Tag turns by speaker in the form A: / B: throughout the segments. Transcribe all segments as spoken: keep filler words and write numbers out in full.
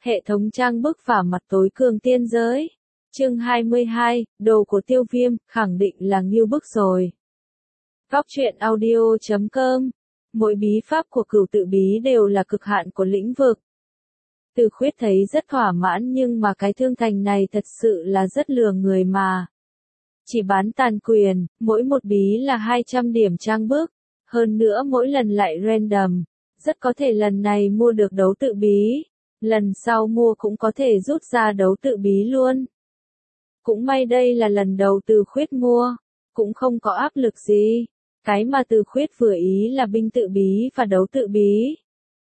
A: Hệ thống trang bức phả mặt tối cường tiên giới. Chương hai mươi hai, đồ của Tiêu Viêm, khẳng định là ngưu bức rồi. Góc truyện audio chấm com. Mỗi bí pháp của Cửu Tự Bí đều là cực hạn của lĩnh vực. Từ Khuyết thấy rất thỏa mãn, nhưng mà cái thương thành này thật sự là rất lừa người mà. Chỉ bán tàn quyền, mỗi một bí là hai trăm điểm trang bức, hơn nữa mỗi lần lại random, rất có thể lần này mua được đấu tự bí, lần sau mua cũng có thể rút ra đấu tự bí luôn. Cũng may đây là lần đầu Từ Khuyết mua, cũng không có áp lực gì. Cái mà Từ Khuyết vừa ý là binh tự bí và đấu tự bí.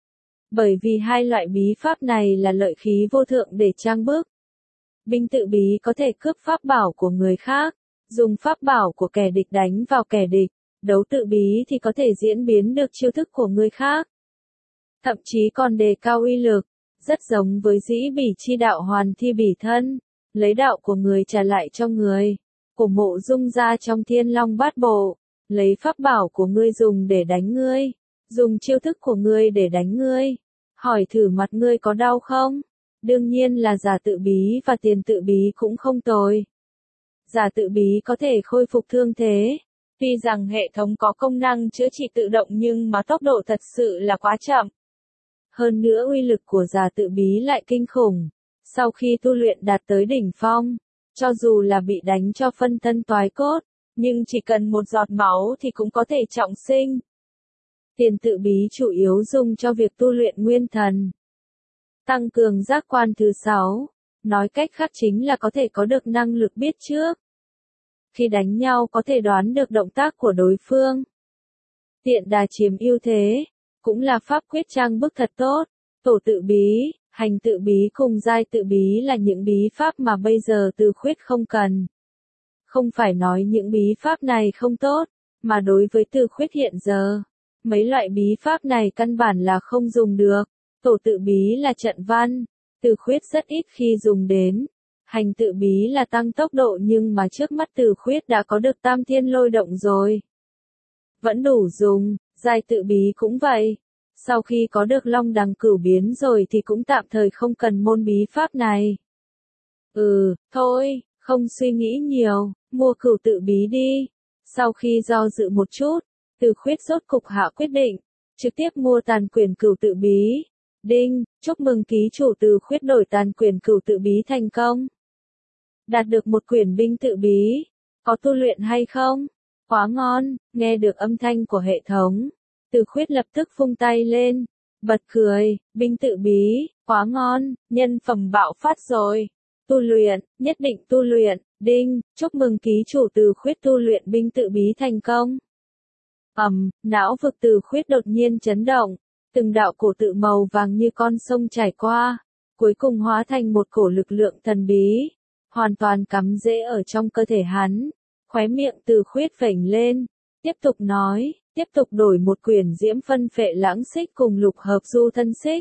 A: Bởi vì hai loại bí pháp này là lợi khí vô thượng để trang bức. Binh tự bí có thể cướp pháp bảo của người khác, dùng pháp bảo của kẻ địch đánh vào kẻ địch. Đấu tự bí thì có thể diễn biến được chiêu thức của người khác. Thậm chí còn đề cao uy lực, rất giống với dĩ bỉ chi đạo hoàn thi bỉ thân, lấy đạo của người trả lại cho người, của Mộ Dung ra trong Thiên Long Bát Bộ, lấy pháp bảo của ngươi dùng để đánh ngươi, dùng chiêu thức của ngươi để đánh ngươi. Hỏi thử mặt ngươi có đau không? Đương nhiên là giả tự bí và tiền tự bí cũng không tồi. Giả tự bí có thể khôi phục thương thế. Tuy rằng hệ thống có công năng chữa trị tự động nhưng mà tốc độ thật sự là quá chậm. Hơn nữa uy lực của giả tự bí lại kinh khủng. Sau khi tu luyện đạt tới đỉnh phong, cho dù là bị đánh cho phân thân toái cốt, nhưng chỉ cần một giọt máu thì cũng có thể trọng sinh. Tiền tự bí chủ yếu dùng cho việc tu luyện nguyên thần. Tăng cường giác quan thứ sáu, nói cách khác chính là có thể có được năng lực biết trước. Khi đánh nhau có thể đoán được động tác của đối phương. Tiện đà chiếm ưu thế, cũng là pháp quyết trang bức thật tốt. Tổ tự bí, hành tự bí cùng giai tự bí là những bí pháp mà bây giờ Từ Khuyết không cần. Không phải nói những bí pháp này không tốt, mà đối với Từ Khuyết hiện giờ, mấy loại bí pháp này căn bản là không dùng được. Tổ tự bí là trận văn, Từ Khuyết rất ít khi dùng đến. Hành tự bí là tăng tốc độ, nhưng mà trước mắt Từ Khuyết đã có được Tam Thiên Lôi Động rồi. Vẫn đủ dùng, giai tự bí cũng vậy. Sau khi có được Long Đằng Cửu Biến rồi thì cũng tạm thời không cần môn bí pháp này. Ừ, thôi, không suy nghĩ nhiều, mua Cửu Tự Bí đi. Sau khi do dự một chút, Từ Khuyết rốt cục hạ quyết định, trực tiếp mua tàn quyền Cửu Tự Bí. Đinh, chúc mừng ký chủ Từ Khuyết đổi tàn quyền Cửu Tự Bí thành công. Đạt được một quyển binh tự bí. Có tu luyện hay không? Quá ngon, nghe được âm thanh của hệ thống. Từ Khuyết lập tức vung tay lên, bật cười, binh tự bí, quá ngon, nhân phẩm bạo phát rồi. Tu luyện, nhất định tu luyện, đinh, chúc mừng ký chủ Từ Khuyết tu luyện binh tự bí thành công. Ầm, um, não vực Từ Khuyết đột nhiên chấn động, từng đạo cổ tự màu vàng như con sông chảy qua, cuối cùng hóa thành một cổ lực lượng thần bí, hoàn toàn cắm rễ ở trong cơ thể hắn. Khóe miệng Từ Khuyết vểnh lên, tiếp tục nói, tiếp tục đổi một quyển diễm phân phệ lãng xích cùng lục hợp du thân xích.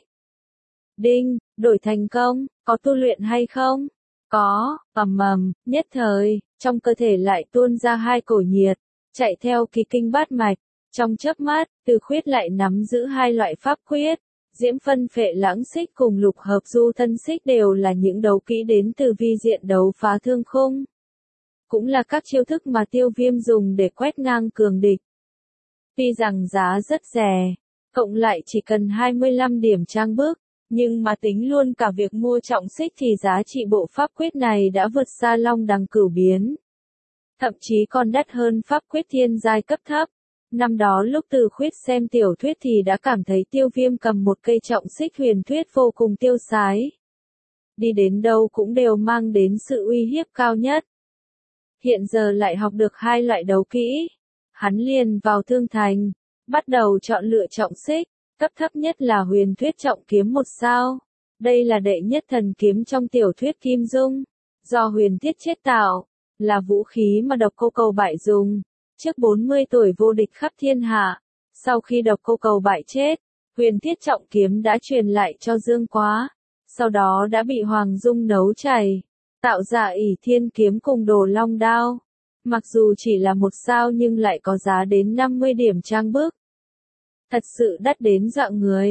A: Đinh, đổi thành công, có tu luyện hay không? Có, ầm ầm, nhất thời, trong cơ thể lại tuôn ra hai cổ nhiệt, chạy theo kỳ kinh bát mạch. Trong chớp mắt, Từ Khuyết lại nắm giữ hai loại pháp quyết. Diễm phân phệ lãng xích cùng lục hợp du thân xích đều là những đấu kỹ đến từ vi diện đấu phá thương khung. Cũng là các chiêu thức mà Tiêu Viêm dùng để quét ngang cường địch. Tuy rằng giá rất rẻ, cộng lại chỉ cần hai mươi lăm điểm trang bức, nhưng mà tính luôn cả việc mua trọng xích thì giá trị bộ pháp quyết này đã vượt xa Long Đằng Cửu Biến. Thậm chí còn đắt hơn pháp quyết thiên giai cấp thấp. Năm đó lúc Từ Khuyết xem tiểu thuyết thì đã cảm thấy Tiêu Viêm cầm một cây trọng xích huyền thuyết vô cùng tiêu sái. Đi đến đâu cũng đều mang đến sự uy hiếp cao nhất. Hiện giờ lại học được hai loại đấu kỹ. Hắn liền vào thương thành, bắt đầu chọn lựa trọng xích, cấp thấp nhất là huyền thuyết trọng kiếm một sao. Đây là đệ nhất thần kiếm trong tiểu thuyết Kim Dung, do huyền thiết chế tạo, là vũ khí mà Độc Cô Cầu Bại dùng. Trước bốn mươi tuổi vô địch khắp thiên hạ, sau khi Độc Cô Cầu Bại chết, huyền thiết trọng kiếm đã truyền lại cho Dương Quá, sau đó đã bị Hoàng Dung nấu chảy, tạo ra ỷ thiên kiếm cùng Đồ Long đao. Mặc dù chỉ là một sao nhưng lại có giá đến năm mươi điểm trang bức. Thật sự đắt đến dọa người.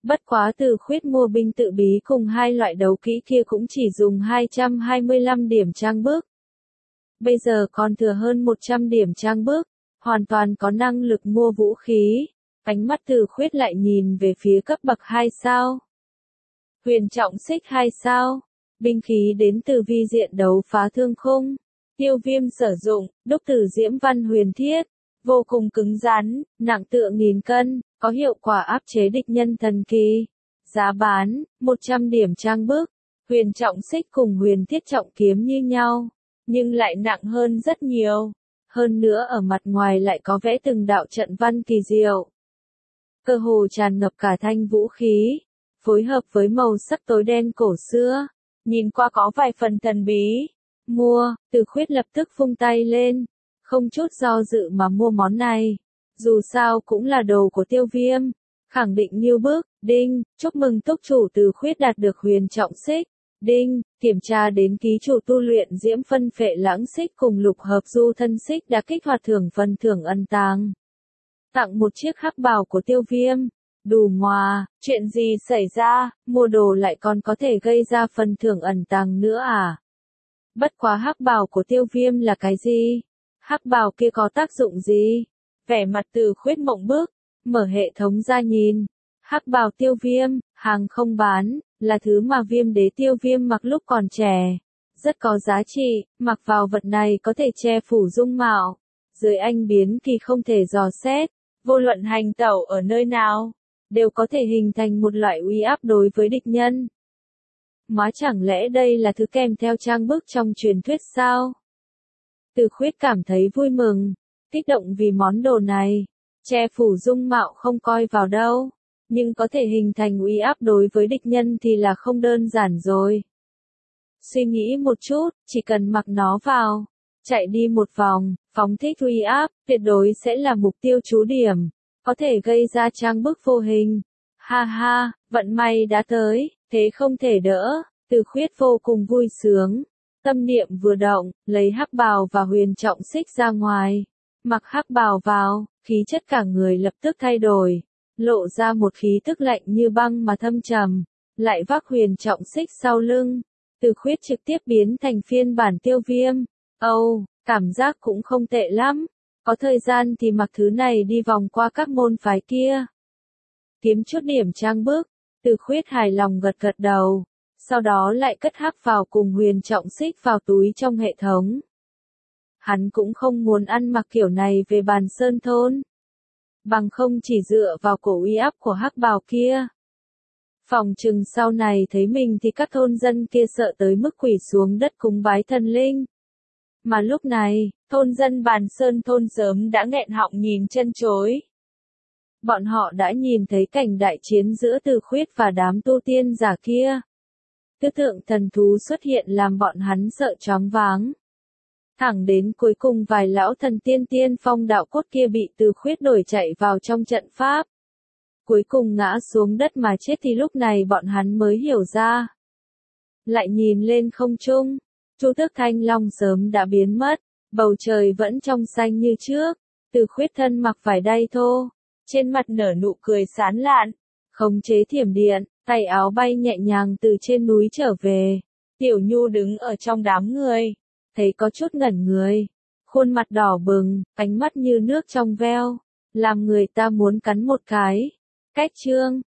A: Bất quá Từ Khuyết mua binh tự bí cùng hai loại đấu kỹ kia cũng chỉ dùng hai trăm hai mươi lăm điểm trang bức. Bây giờ còn thừa hơn một trăm điểm trang bức, hoàn toàn có năng lực mua vũ khí. Ánh mắt Từ Khuyết lại nhìn về phía cấp bậc hai sao. Huyền trọng xích hai sao. Binh khí đến từ vi diện đấu phá thương khung. Tiêu Viêm sử dụng, đúc từ diễm văn huyền thiết. Vô cùng cứng rắn, nặng tựa nghìn cân, có hiệu quả áp chế địch nhân thần kỳ. Giá bán, một trăm điểm trang bức. Huyền trọng xích cùng huyền thiết trọng kiếm như nhau, nhưng lại nặng hơn rất nhiều. Hơn nữa ở mặt ngoài lại có vẽ từng đạo trận văn kỳ diệu. Cơ hồ tràn ngập cả thanh vũ khí, phối hợp với màu sắc tối đen cổ xưa, nhìn qua có vài phần thần bí. Mua, Từ Khuyết lập tức vung tay lên, không chút do dự mà mua món này. Dù sao cũng là đồ của Tiêu Viêm, khẳng định như bước. Đinh, chúc mừng túc chủ Từ Khuyết đạt được huyền trọng xích. Đinh, kiểm tra đến ký chủ tu luyện diễm phân phệ lãng xích cùng lục hợp du thân xích đã kích hoạt thưởng phần thưởng ẩn tàng. Tặng một chiếc hắc bào của Tiêu Viêm. Đù ngoà, chuyện gì xảy ra, mua đồ lại còn có thể gây ra phần thưởng ẩn tàng nữa à? Bất quá hắc bào của Tiêu Viêm là cái gì? Hắc bào kia có tác dụng gì? Vẻ mặt Từ Khuyết mộng bức, mở hệ thống ra nhìn. Hắc bào Tiêu Viêm, hàng không bán, là thứ mà Viêm đế Tiêu Viêm mặc lúc còn trẻ. Rất có giá trị, mặc vào vật này có thể che phủ dung mạo. Dưới anh biến kỳ không thể dò xét, vô luận hành tẩu ở nơi nào, đều có thể hình thành một loại uy áp đối với địch nhân. Má chẳng lẽ đây là thứ kèm theo trang bức trong truyền thuyết sao? Từ Khuyết cảm thấy vui mừng, kích động vì món đồ này. Che phủ dung mạo không coi vào đâu, nhưng có thể hình thành uy áp đối với địch nhân thì là không đơn giản rồi. Suy nghĩ một chút, chỉ cần mặc nó vào, chạy đi một vòng, phóng thích uy áp, tuyệt đối sẽ là mục tiêu trú điểm, có thể gây ra trang bức vô hình. Ha ha, vận may đã tới, thế không thể đỡ. Từ Khuyết vô cùng vui sướng, tâm niệm vừa động, lấy hắc bào và huyền trọng xích ra ngoài. Mặc hắc bào vào, khí chất cả người lập tức thay đổi, lộ ra một khí tức lạnh như băng mà thâm trầm, lại vác huyền trọng xích sau lưng. Từ Khuyết trực tiếp biến thành phiên bản Tiêu Viêm. Âu, oh, cảm giác cũng không tệ lắm. Có thời gian thì mặc thứ này đi vòng qua các môn phái kia. Kiếm chút điểm trang bức, Từ Khuyết hài lòng gật gật đầu, sau đó lại cất hắc vào cùng huyền trọng xích vào túi trong hệ thống. Hắn cũng không muốn ăn mặc kiểu này về Bàn Sơn thôn. Bằng không chỉ dựa vào cổ uy áp của hắc bào kia. Phòng chừng sau này thấy mình thì các thôn dân kia sợ tới mức quỳ xuống đất cúng bái thần linh. Mà lúc này, thôn dân Bàn Sơn thôn sớm đã nghẹn họng nhìn chân chối. Bọn họ đã nhìn thấy cảnh đại chiến giữa Từ Khuyết và đám tu tiên giả kia. Tư tượng thần thú xuất hiện làm bọn hắn sợ choáng váng. Thẳng đến cuối cùng vài lão thần tiên tiên phong đạo cốt kia bị Từ Khuyết đuổi chạy vào trong trận pháp. Cuối cùng ngã xuống đất mà chết thì lúc này bọn hắn mới hiểu ra. Lại nhìn lên không trung, Chu Tước Thanh Long sớm đã biến mất, bầu trời vẫn trong xanh như trước. Từ Khuyết thân mặc vải đay thô, trên mặt nở nụ cười sán lạn, khống chế thiểm điện, tay áo bay nhẹ nhàng từ trên núi trở về. Tiểu Nhu đứng ở trong đám người, thấy có chút ngẩn người, khuôn mặt đỏ bừng, ánh mắt như nước trong veo, làm người ta muốn cắn một cái. Cách chương